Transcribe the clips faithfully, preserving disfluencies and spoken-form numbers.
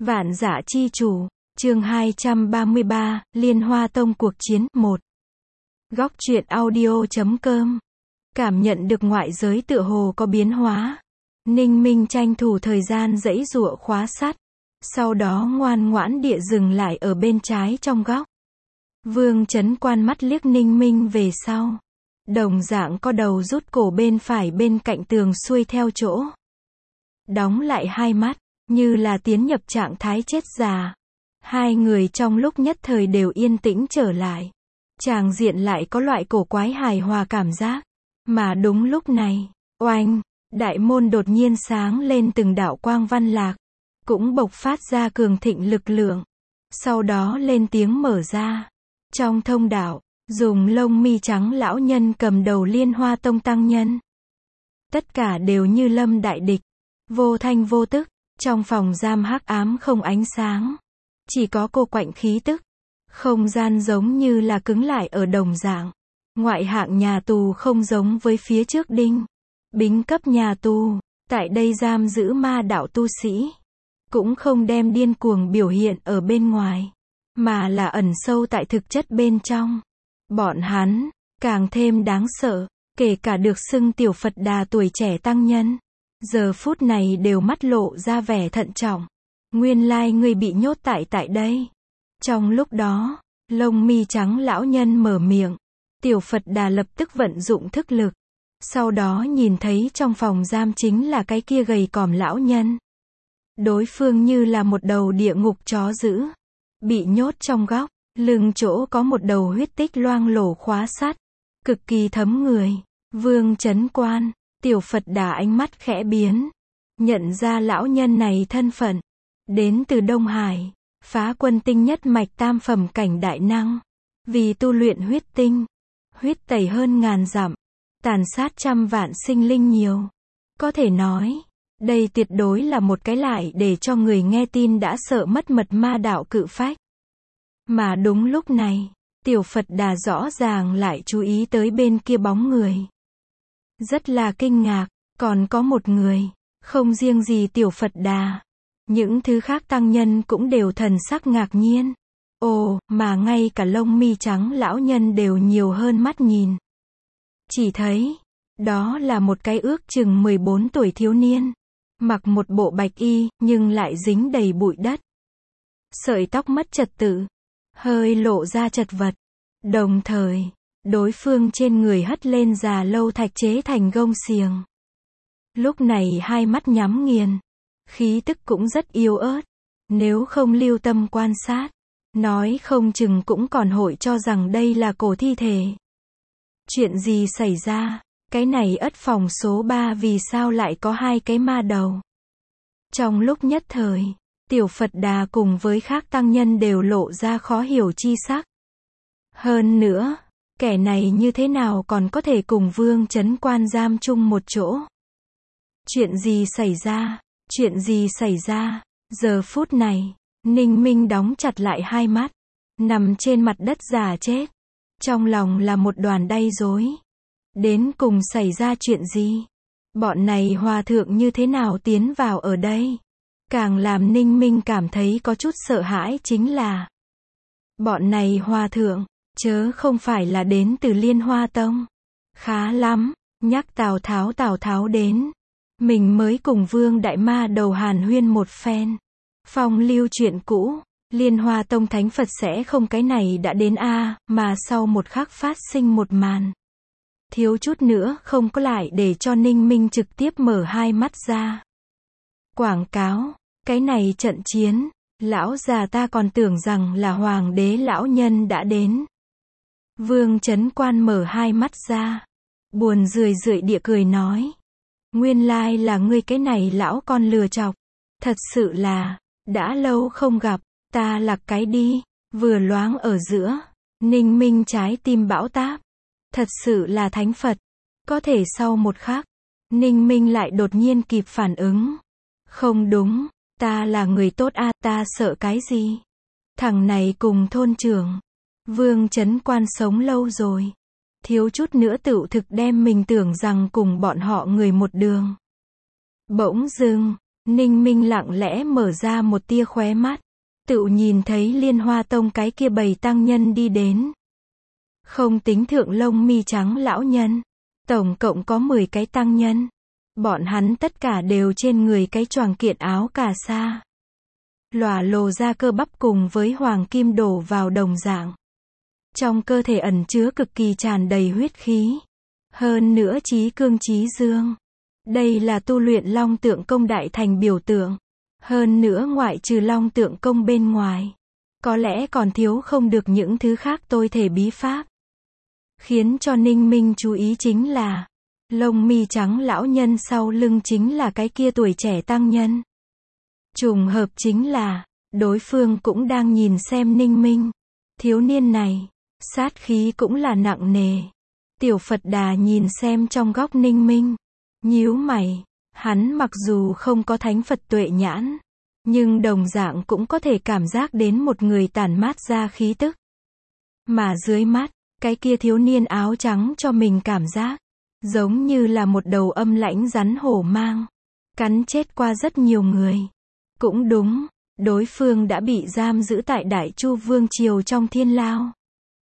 Vạn Dã Chi Chủ, chương hai trăm ba mươi ba, Liên Hoa Tông cuộc chiến, một. Góc truyện audio chấm com. Cảm nhận được ngoại giới tựa hồ có biến hóa. Ninh Minh tranh thủ thời gian giãy giụa khóa sắt. Sau đó ngoan ngoãn địa dừng lại ở bên trái trong góc. Vương Chấn Quan mắt liếc Ninh Minh về sau. Đồng dạng co đầu rút cổ bên phải bên cạnh tường xuôi theo chỗ. Đóng lại hai mắt, như là tiến nhập trạng thái chết già. Hai người trong lúc nhất thời đều yên tĩnh trở lại. Tràng diện lại có loại cổ quái hài hòa cảm giác. Mà đúng lúc này, oanh, đại môn đột nhiên sáng lên từng đạo quang văn lạc. Cũng bộc phát ra cường thịnh lực lượng. Sau đó lên tiếng mở ra. Trong thông đạo, dùng lông mi trắng lão nhân cầm đầu Liên Hoa Tông tăng nhân. Tất cả đều như lâm đại địch. Vô thanh vô tức, trong phòng giam hắc ám không ánh sáng. Chỉ có cô quạnh khí tức. Không gian giống như là cứng lại ở đồng dạng. Ngoại hạng nhà tù không giống với phía trước đinh. Bính cấp nhà tù, tại đây giam giữ ma đạo tu sĩ. Cũng không đem điên cuồng biểu hiện ở bên ngoài. Mà là ẩn sâu tại thực chất bên trong. Bọn hắn, càng thêm đáng sợ, kể cả được xưng tiểu Phật Đà tuổi trẻ tăng nhân. Giờ phút này đều mắt lộ ra vẻ thận trọng. Nguyên lai ngươi bị nhốt tại tại đây. Trong lúc đó, lông mi trắng lão nhân mở miệng. Tiểu Phật Đà lập tức vận dụng thức lực. Sau đó nhìn thấy trong phòng giam chính là cái kia gầy còm lão nhân. Đối phương như là một đầu địa ngục chó dữ. Bị nhốt trong góc, lưng chỗ có một đầu huyết tích loang lổ khóa sắt. Cực kỳ thấm người. Vương Chấn Quan, tiểu Phật Đà ánh mắt khẽ biến. Nhận ra lão nhân này thân phận. Đến từ Đông Hải. Phá quân tinh nhất mạch tam phẩm cảnh đại năng. Vì tu luyện huyết tinh. Huyết tẩy hơn ngàn dặm. Tàn sát trăm vạn sinh linh nhiều. Có thể nói, đây tuyệt đối là một cái lại để cho người nghe tin đã sợ mất mật ma đạo cự phách. Mà đúng lúc này, tiểu Phật Đà rõ ràng lại chú ý tới bên kia bóng người. Rất là kinh ngạc, còn có một người, không riêng gì tiểu Phật Đà. Những thứ khác tăng nhân cũng đều thần sắc ngạc nhiên. Ồ, mà ngay cả lông mi trắng lão nhân đều nhiều hơn mắt nhìn. Chỉ thấy, đó là một cái ước chừng mười bốn tuổi thiếu niên. Mặc một bộ bạch y, nhưng lại dính đầy bụi đất. Sợi tóc mất trật tự. Hơi lộ ra chật vật. Đồng thời, đối phương trên người hất lên già lâu thạch chế thành gông xiềng. Lúc này hai mắt nhắm nghiền. Khí tức cũng rất yếu ớt. Nếu không lưu tâm quan sát, nói không chừng cũng còn hội cho rằng đây là cổ thi thể. Chuyện gì xảy ra? Cái này ất phòng số ba vì sao lại có hai cái ma đầu? Trong lúc nhất thời, tiểu Phật Đà cùng với khác tăng nhân đều lộ ra khó hiểu chi sắc. Hơn nữa, kẻ này như thế nào còn có thể cùng Vương Chấn Quan giam chung một chỗ? Chuyện gì xảy ra? Chuyện gì xảy ra? Giờ phút này, Ninh Minh đóng chặt lại hai mắt, nằm trên mặt đất già chết. Trong lòng là một đoàn đay rối. Đến cùng xảy ra chuyện gì? Bọn này hòa thượng như thế nào tiến vào ở đây? Càng làm Ninh Minh cảm thấy có chút sợ hãi chính là bọn này hòa thượng, chớ không phải là đến từ Liên Hoa Tông. Khá lắm, nhắc Tào Tháo Tào Tháo đến. Mình mới cùng Vương Đại Ma đầu hàn huyên một phen. Phong lưu chuyện cũ, Liên Hoa Tông Thánh Phật sẽ không cái này đã đến a, mà sau một khắc phát sinh một màn. Thiếu chút nữa không có lại để cho Ninh Minh trực tiếp mở hai mắt ra. Quảng cáo, cái này trận chiến, lão già ta còn tưởng rằng là hoàng đế lão nhân đã đến. Vương Chấn Quan mở hai mắt ra, buồn rười rượi địa cười nói. Nguyên lai là ngươi cái này lão con lừa chọc. Thật sự là, đã lâu không gặp, ta là cái đi, vừa loáng ở giữa. Ninh Minh trái tim bão táp. Thật sự là Thánh Phật. Có thể sau một khắc, Ninh Minh lại đột nhiên kịp phản ứng. Không đúng, ta là người tốt a, ta sợ cái gì? Thằng này cùng thôn trưởng Vương Chấn Quan sống lâu rồi. Thiếu chút nữa tựu thực đem mình tưởng rằng cùng bọn họ người một đường. Bỗng dưng, Ninh Minh lặng lẽ mở ra một tia khóe mắt. Tựu nhìn thấy Liên Hoa Tông cái kia bầy tăng nhân đi đến. Không tính thượng lông mi trắng lão nhân. Tổng cộng có mười cái tăng nhân. Bọn hắn tất cả đều trên người cái choàng kiện áo cà sa. Lòa lồ ra cơ bắp cùng với hoàng kim đổ vào đồng dạng. Trong cơ thể ẩn chứa cực kỳ tràn đầy huyết khí. Hơn nữa trí cương trí dương. Đây là tu luyện long tượng công đại thành biểu tượng. Hơn nữa ngoại trừ long tượng công bên ngoài. Có lẽ còn thiếu không được những thứ khác tôi thể bí pháp. Khiến cho Ninh Minh chú ý chính là. Lông mi trắng lão nhân sau lưng chính là cái kia tuổi trẻ tăng nhân. Trùng hợp chính là. Đối phương cũng đang nhìn xem Ninh Minh. Thiếu niên này. Sát khí cũng là nặng nề. Tiểu Phật Đà nhìn xem trong góc Ninh Minh. Nhíu mày. Hắn mặc dù không có thánh Phật tuệ nhãn. Nhưng đồng dạng cũng có thể cảm giác đến một người tản mát ra khí tức. Mà dưới mắt, cái kia thiếu niên áo trắng cho mình cảm giác. Giống như là một đầu âm lãnh rắn hổ mang. Cắn chết qua rất nhiều người. Cũng đúng, đối phương đã bị giam giữ tại Đại Chu Vương Triều trong thiên lao.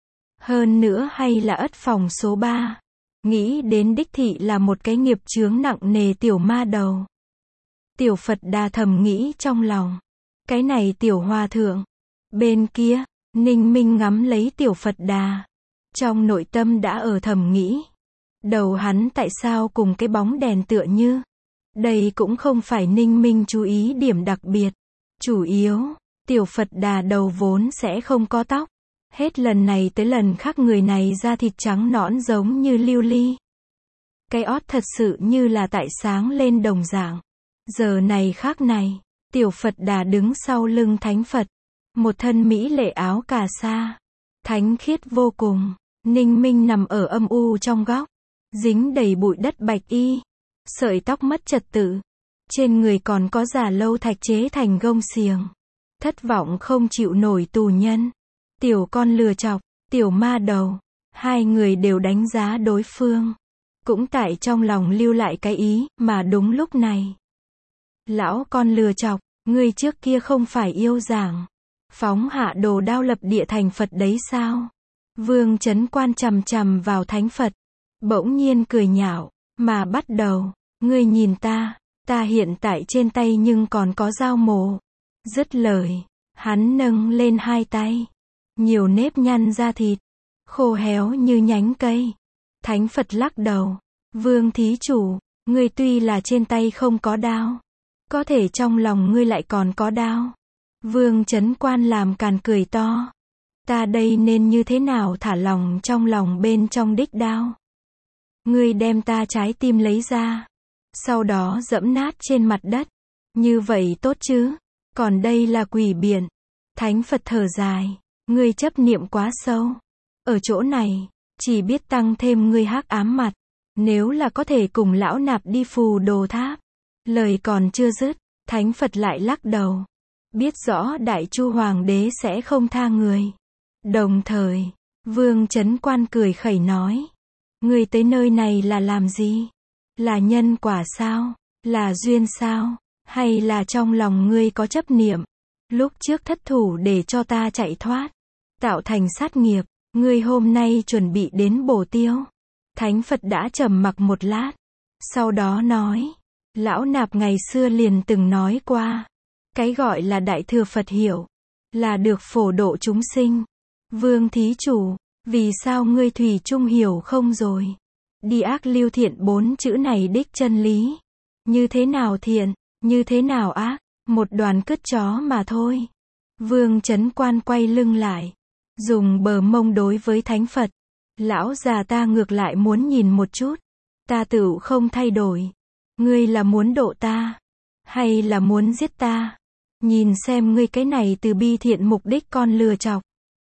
Hơn nữa hay là ất phòng số ba. Nghĩ đến đích thị là một cái nghiệp chướng nặng nề tiểu ma đầu. Tiểu Phật Đà thầm nghĩ trong lòng. Cái này tiểu hòa thượng. Bên kia, Ninh Minh ngắm lấy tiểu Phật Đà. Trong nội tâm đã ở thầm nghĩ. Đầu hắn tại sao cùng cái bóng đèn tựa như. Đây cũng không phải Ninh Minh chú ý điểm đặc biệt. Chủ yếu, tiểu Phật Đà đầu vốn sẽ không có tóc. Hết lần này tới lần khác người này da thịt trắng nõn giống như lưu ly. Cái ót thật sự như là tại sáng lên đồng dạng. Giờ này khác này, tiểu Phật Đà đứng sau lưng thánh Phật. Một thân mỹ lệ áo cà sa. Thánh khiết vô cùng. Ninh Minh nằm ở âm u trong góc. Dính đầy bụi đất bạch y. Sợi tóc mất trật tự. Trên người còn có giả lâu thạch chế thành gông xiềng. Thất vọng không chịu nổi tù nhân. Tiểu con lừa chọc, tiểu ma đầu. Hai người đều đánh giá đối phương. Cũng tại trong lòng lưu lại cái ý, mà đúng lúc này. Lão con lừa chọc, ngươi trước kia không phải yêu giảng. Phóng hạ đồ đao lập địa thành Phật đấy sao? Vương Chấn Quan chằm chằm vào thánh Phật. Bỗng nhiên cười nhạo, mà bắt đầu. Ngươi nhìn ta, ta hiện tại trên tay nhưng còn có dao mổ. Dứt lời, hắn nâng lên hai tay. Nhiều nếp nhăn da thịt, khô héo như nhánh cây. Thánh Phật lắc đầu. Vương thí chủ, ngươi tuy là trên tay không có đao. Có thể trong lòng ngươi lại còn có đao. Vương Chấn Quan làm càn cười to. Ta đây nên như thế nào thả lòng trong lòng bên trong đích đao. Ngươi đem ta trái tim lấy ra. Sau đó dẫm nát trên mặt đất. Như vậy tốt chứ. Còn đây là quỷ biện. Thánh Phật thở dài. Ngươi chấp niệm quá sâu. Ở chỗ này, chỉ biết tăng thêm ngươi hắc ám mặt. Nếu là có thể cùng lão nạp đi Phù Đồ Tháp. Lời còn chưa dứt, Thánh Phật lại lắc đầu. Biết rõ Đại Chu Hoàng đế sẽ không tha người. Đồng thời, Vương Chấn Quan cười khẩy nói. Ngươi tới nơi này là làm gì? Là nhân quả sao? Là duyên sao? Hay là trong lòng ngươi có chấp niệm? Lúc trước thất thủ để cho ta chạy thoát. Tạo thành sát nghiệp. Ngươi hôm nay chuẩn bị đến bổ tiêu. Thánh Phật đã trầm mặc một lát. Sau đó nói. Lão nạp ngày xưa liền từng nói qua. Cái gọi là Đại Thừa Phật hiểu. Là được phổ độ chúng sinh. Vương thí chủ. Vì sao ngươi thủy chung hiểu không rồi? Đi ác lưu thiện bốn chữ này đích chân lý. Như thế nào thiện? Như thế nào ác? Một đoàn cứt chó mà thôi. Vương Chấn Quan quay lưng lại. Dùng bờ mông đối với Thánh Phật. Lão già ta ngược lại muốn nhìn một chút. Ta tựu không thay đổi. Ngươi là muốn độ ta? Hay là muốn giết ta? Nhìn xem ngươi cái này từ bi thiện mục đích con lừa chọc.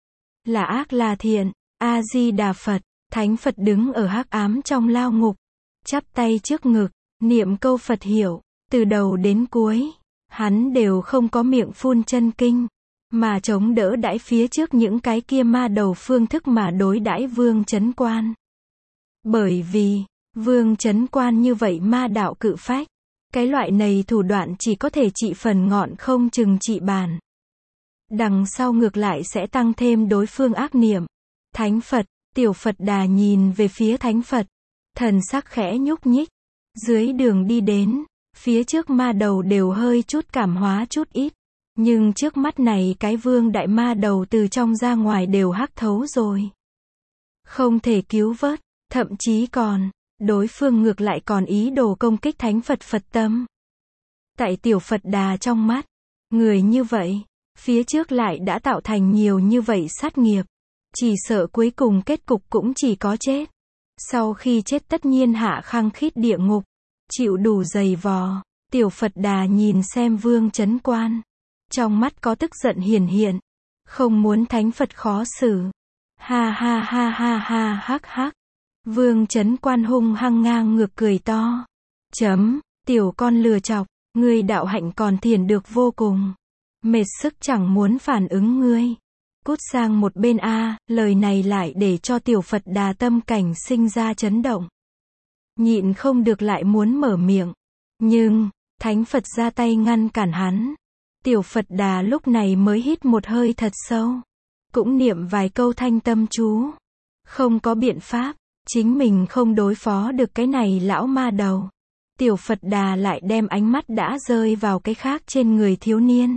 Là ác là thiện. A-di-đà Phật. Thánh Phật đứng ở hắc ám trong lao ngục. Chắp tay trước ngực. Niệm câu Phật hiểu. Từ đầu đến cuối. Hắn đều không có miệng phun chân kinh. Mà chống đỡ đãi phía trước những cái kia ma đầu phương thức mà đối đãi Vương Chấn Quan. Bởi vì, Vương Chấn Quan như vậy ma đạo cự phách. Cái loại này thủ đoạn chỉ có thể trị phần ngọn không chừng trị bản. Đằng sau ngược lại sẽ tăng thêm đối phương ác niệm. Thánh Phật, tiểu Phật Đà nhìn về phía Thánh Phật. Thần sắc khẽ nhúc nhích. Dưới đường đi đến, phía trước ma đầu đều hơi chút cảm hóa chút ít. Nhưng trước mắt này cái vương đại ma đầu từ trong ra ngoài đều hắc thấu rồi. Không thể cứu vớt, thậm chí còn, đối phương ngược lại còn ý đồ công kích Thánh Phật Phật tâm. Tại tiểu Phật Đà trong mắt, người như vậy, phía trước lại đã tạo thành nhiều như vậy sát nghiệp. Chỉ sợ cuối cùng kết cục cũng chỉ có chết. Sau khi chết tất nhiên hạ khăng khít địa ngục, chịu đủ dày vò. Tiểu Phật Đà nhìn xem Vương Chấn Quan. Trong mắt có tức giận hiển hiện. Không muốn Thánh Phật khó xử. Ha ha ha ha ha hắc hắc. Vương Chấn Quan hung hăng ngang ngược cười to. Chấm, tiểu con lừa chọc, ngươi đạo hạnh còn thiền được vô cùng. Mệt sức chẳng muốn phản ứng ngươi. Cút sang một bên a, lời này lại để cho tiểu Phật Đà tâm cảnh sinh ra chấn động. Nhịn không được lại muốn mở miệng. Nhưng, Thánh Phật ra tay ngăn cản hắn. Tiểu Phật Đà lúc này mới hít một hơi thật sâu. Cũng niệm vài câu thanh tâm chú. Không có biện pháp, chính mình không đối phó được cái này lão ma đầu. Tiểu Phật Đà lại đem ánh mắt đã rơi vào cái khác trên người thiếu niên.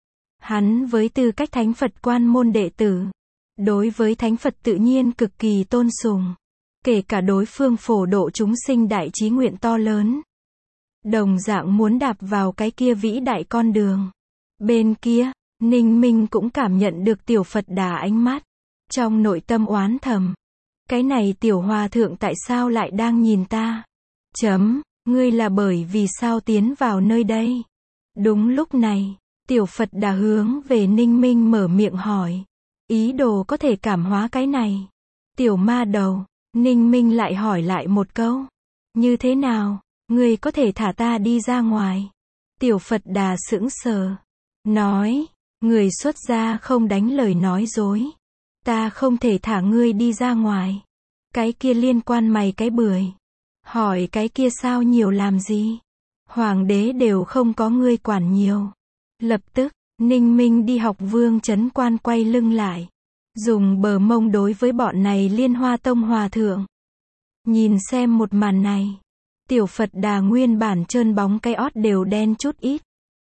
Hắn với tư cách Thánh Phật quan môn đệ tử, đối với Thánh Phật tự nhiên cực kỳ tôn sùng. Kể cả đối phương phổ độ chúng sinh đại chí nguyện to lớn. Đồng dạng muốn đạp vào cái kia vĩ đại con đường. Bên kia, Ninh Minh cũng cảm nhận được tiểu Phật Đà ánh mắt. Trong nội tâm oán thầm. Cái này tiểu hòa thượng tại sao lại đang nhìn ta? Chấm, ngươi là bởi vì sao tiến vào nơi đây? Đúng lúc này, tiểu Phật Đà hướng về Ninh Minh mở miệng hỏi. Ý đồ có thể cảm hóa cái này. Tiểu ma đầu, Ninh Minh lại hỏi lại một câu. Như thế nào, ngươi có thể thả ta đi ra ngoài? Tiểu Phật Đà sững sờ. Nói, người xuất gia không đánh lời nói dối. Ta không thể thả ngươi đi ra ngoài. Cái kia liên quan mày cái bưởi. Hỏi cái kia sao nhiều làm gì? Hoàng đế đều không có ngươi quản nhiều. Lập tức, Ninh Minh đi học Vương Chấn Quan quay lưng lại. Dùng bờ mông đối với bọn này Liên Hoa Tông hòa thượng. Nhìn xem một màn này. Tiểu Phật Đà nguyên bản trơn bóng cái ót đều đen chút ít.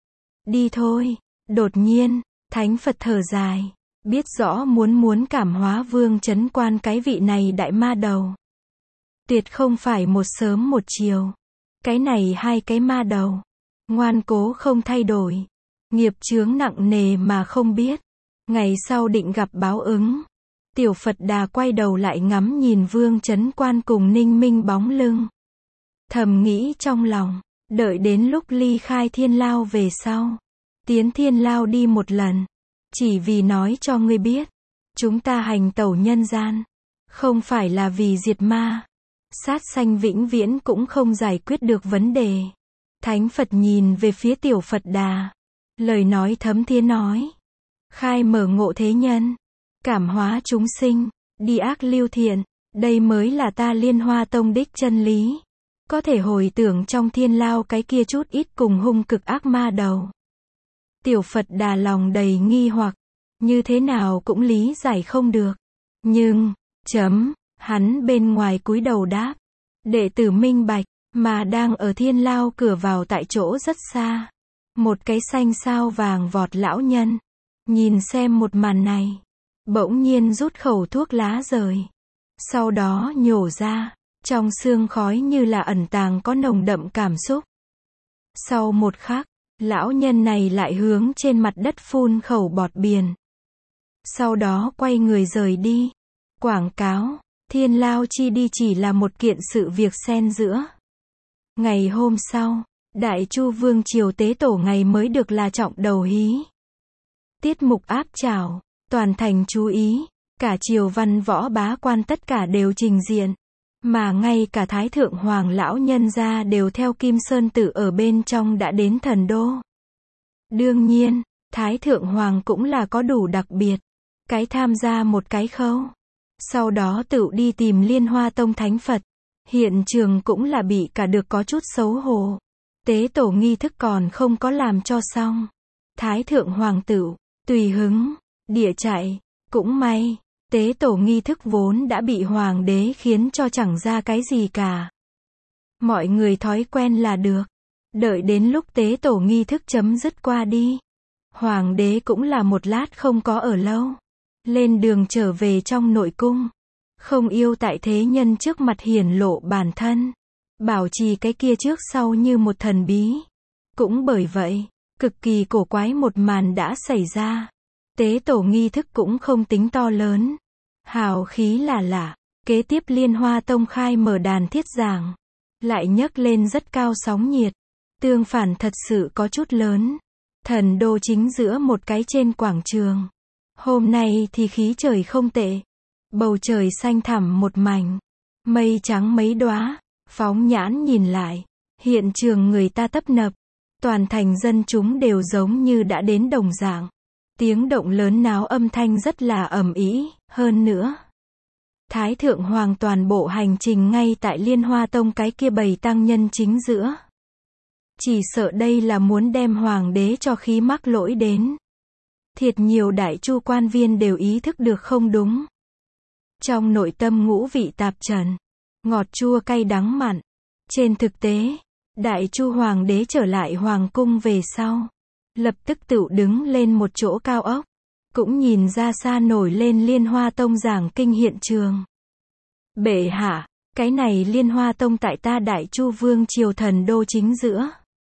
Đi thôi. Đột nhiên, Thánh Phật thở dài. Biết rõ muốn muốn cảm hóa Vương Chấn Quan cái vị này đại ma đầu. Tuyệt không phải một sớm một chiều. Cái này hai cái ma đầu. Ngoan cố không thay đổi. Nghiệp chướng nặng nề mà không biết. Ngày sau định gặp báo ứng. Tiểu Phật Đà quay đầu lại ngắm nhìn Vương Chấn Quan cùng Ninh Minh bóng lưng. Thầm nghĩ trong lòng. Đợi đến lúc ly khai thiên lao về sau. Tiến thiên lao đi một lần. Chỉ vì nói cho ngươi biết. Chúng ta hành tẩu nhân gian. Không phải là vì diệt ma. Sát sanh vĩnh viễn cũng không giải quyết được vấn đề. Thánh Phật nhìn về phía tiểu Phật Đà. Lời nói thấm thía nói. Khai mở ngộ thế nhân. Cảm hóa chúng sinh. Đi ác lưu thiện. Đây mới là ta Liên Hoa Tông đích chân lý. Có thể hồi tưởng trong thiên lao cái kia chút ít cùng hung cực ác ma đầu. Tiểu Phật Đà lòng đầy nghi hoặc. Như thế nào cũng lý giải không được. Nhưng, chấm, hắn bên ngoài cúi đầu đáp. Đệ tử minh bạch, mà đang ở thiên lao cửa vào tại chỗ rất xa. Một cái xanh sao vàng vọt lão nhân. Nhìn xem một màn này. Bỗng nhiên rút khẩu thuốc lá rời. Sau đó nhổ ra. Trong xương khói như là ẩn tàng có nồng đậm cảm xúc. Sau một khắc, lão nhân này lại hướng trên mặt đất phun khẩu bọt biển. Sau đó quay người rời đi. Quảng cáo, thiên lao chi đi chỉ là một kiện sự việc xen giữa. Ngày hôm sau, Đại Chu Vương triều tế tổ ngày mới được là trọng đầu hí. Tiết mục áp trảo, toàn thành chú ý, cả triều văn võ bá quan tất cả đều trình diện. Mà ngay cả Thái Thượng Hoàng lão nhân gia đều theo Kim Sơn Tử ở bên trong đã đến thần đô. Đương nhiên, Thái Thượng Hoàng cũng là có đủ đặc biệt. Cái tham gia một cái khâu. Sau đó tự đi tìm Liên Hoa Tông Thánh Phật. Hiện trường cũng là bị cả được có chút xấu hổ. Tế tổ nghi thức còn không có làm cho xong. Thái thượng hoàng tửu, tùy hứng, địa chạy, cũng may, tế tổ nghi thức vốn đã bị hoàng đế khiến cho chẳng ra cái gì cả. Mọi người thói quen là được. Đợi đến lúc tế tổ nghi thức chấm dứt qua đi. Hoàng đế cũng là một lát không có ở lâu. Lên đường trở về trong nội cung. Không yêu tại thế nhân trước mặt hiển lộ bản thân. Bảo trì cái kia trước sau như một thần bí. Cũng bởi vậy, cực kỳ cổ quái một màn đã xảy ra. Tế tổ nghi thức cũng không tính to lớn. Hào khí là lạ. Kế tiếp Liên Hoa Tông khai mở đàn thiết giảng. Lại nhấc lên rất cao sóng nhiệt. Tương phản thật sự có chút lớn. Thần đô chính giữa một cái trên quảng trường. Hôm nay thì khí trời không tệ. Bầu trời xanh thẳm một mảnh. Mây trắng mấy đóa. Phóng nhãn nhìn lại. Hiện trường người ta tấp nập. Toàn thành dân chúng đều giống như đã đến đồng dạng. Tiếng động lớn náo âm thanh rất là ầm ĩ, hơn nữa. Thái thượng hoàng toàn bộ hành trình ngay tại Liên Hoa Tông cái kia bầy tăng nhân chính giữa. Chỉ sợ đây là muốn đem hoàng đế cho khí mắc lỗi đến. Thiệt nhiều đại chu quan viên đều ý thức được không đúng. Trong nội tâm ngũ vị tạp trần. Ngọt chua cay đắng mặn. Trên thực tế, đại chu hoàng đế trở lại hoàng cung về sau. Lập tức tự đứng lên một chỗ cao ốc. Cũng nhìn ra xa nổi lên Liên Hoa Tông giảng kinh hiện trường. Bệ hạ, cái này Liên Hoa Tông tại ta đại chu vương triều thần đô chính giữa.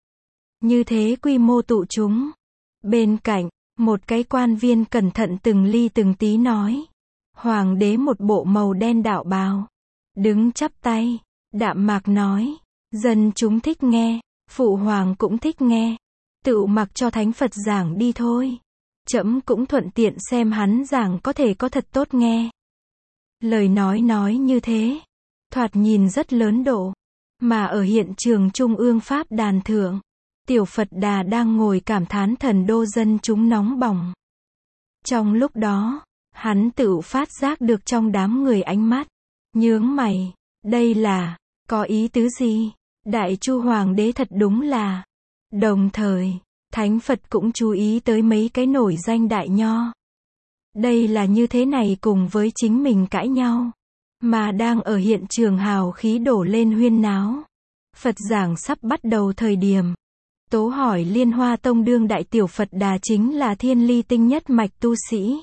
Như thế quy mô tụ chúng. Bên cạnh, một cái quan viên cẩn thận từng ly từng tí nói. Hoàng đế một bộ màu đen đạo bào. Đứng chắp tay, đạm mạc nói. Dân chúng thích nghe, phụ hoàng cũng thích nghe. Tự mặc cho thánh Phật giảng đi thôi. Trẫm cũng thuận tiện xem hắn giảng có thể có thật tốt nghe. Lời nói nói như thế. Thoạt nhìn rất lớn độ. Mà ở hiện trường Trung ương Pháp đàn thượng. Tiểu Phật Đà đang ngồi cảm thán thần đô dân chúng nóng bỏng. Trong lúc đó, hắn tự phát giác được trong đám người ánh mắt. Nhướng mày. Đây là, có ý tứ gì? Đại chu hoàng đế thật đúng là. Đồng thời, Thánh Phật cũng chú ý tới mấy cái nổi danh đại nho. Đây là như thế này cùng với chính mình cãi nhau. Mà đang ở hiện trường hào khí đổ lên huyên náo. Phật giảng sắp bắt đầu thời điểm. Tố hỏi Liên Hoa Tông đương đại tiểu Phật Đà chính là thiên ly tinh nhất mạch tu sĩ.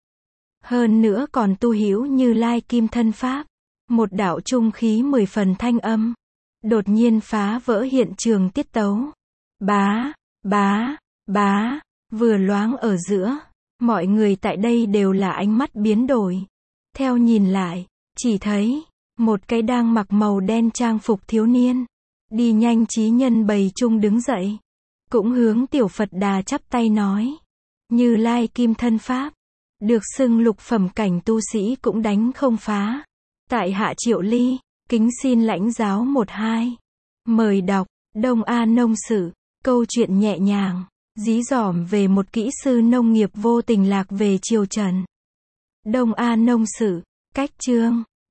Hơn nữa còn tu hữu Như Lai kim thân pháp. Một đạo trung khí mười phần thanh âm. Đột nhiên phá vỡ hiện trường tiết tấu. Bá, bá, bá, vừa loáng ở giữa. Mọi người tại đây đều là ánh mắt biến đổi. Theo nhìn lại, chỉ thấy, một cái đang mặc màu đen trang phục thiếu niên. Đi nhanh chí nhân bầy chung đứng dậy. Cũng hướng tiểu Phật Đà chắp tay nói. Như Lai kim thân pháp. Được xưng lục phẩm cảnh tu sĩ cũng đánh không phá. Tại hạ Triệu Ly, kính xin lãnh giáo một hai. Mời đọc, Đông A Nông Sử. Câu chuyện nhẹ nhàng, dí dỏm về một kỹ sư nông nghiệp vô tình lạc về triều Trần. Đông A Nông Sử, cách chương.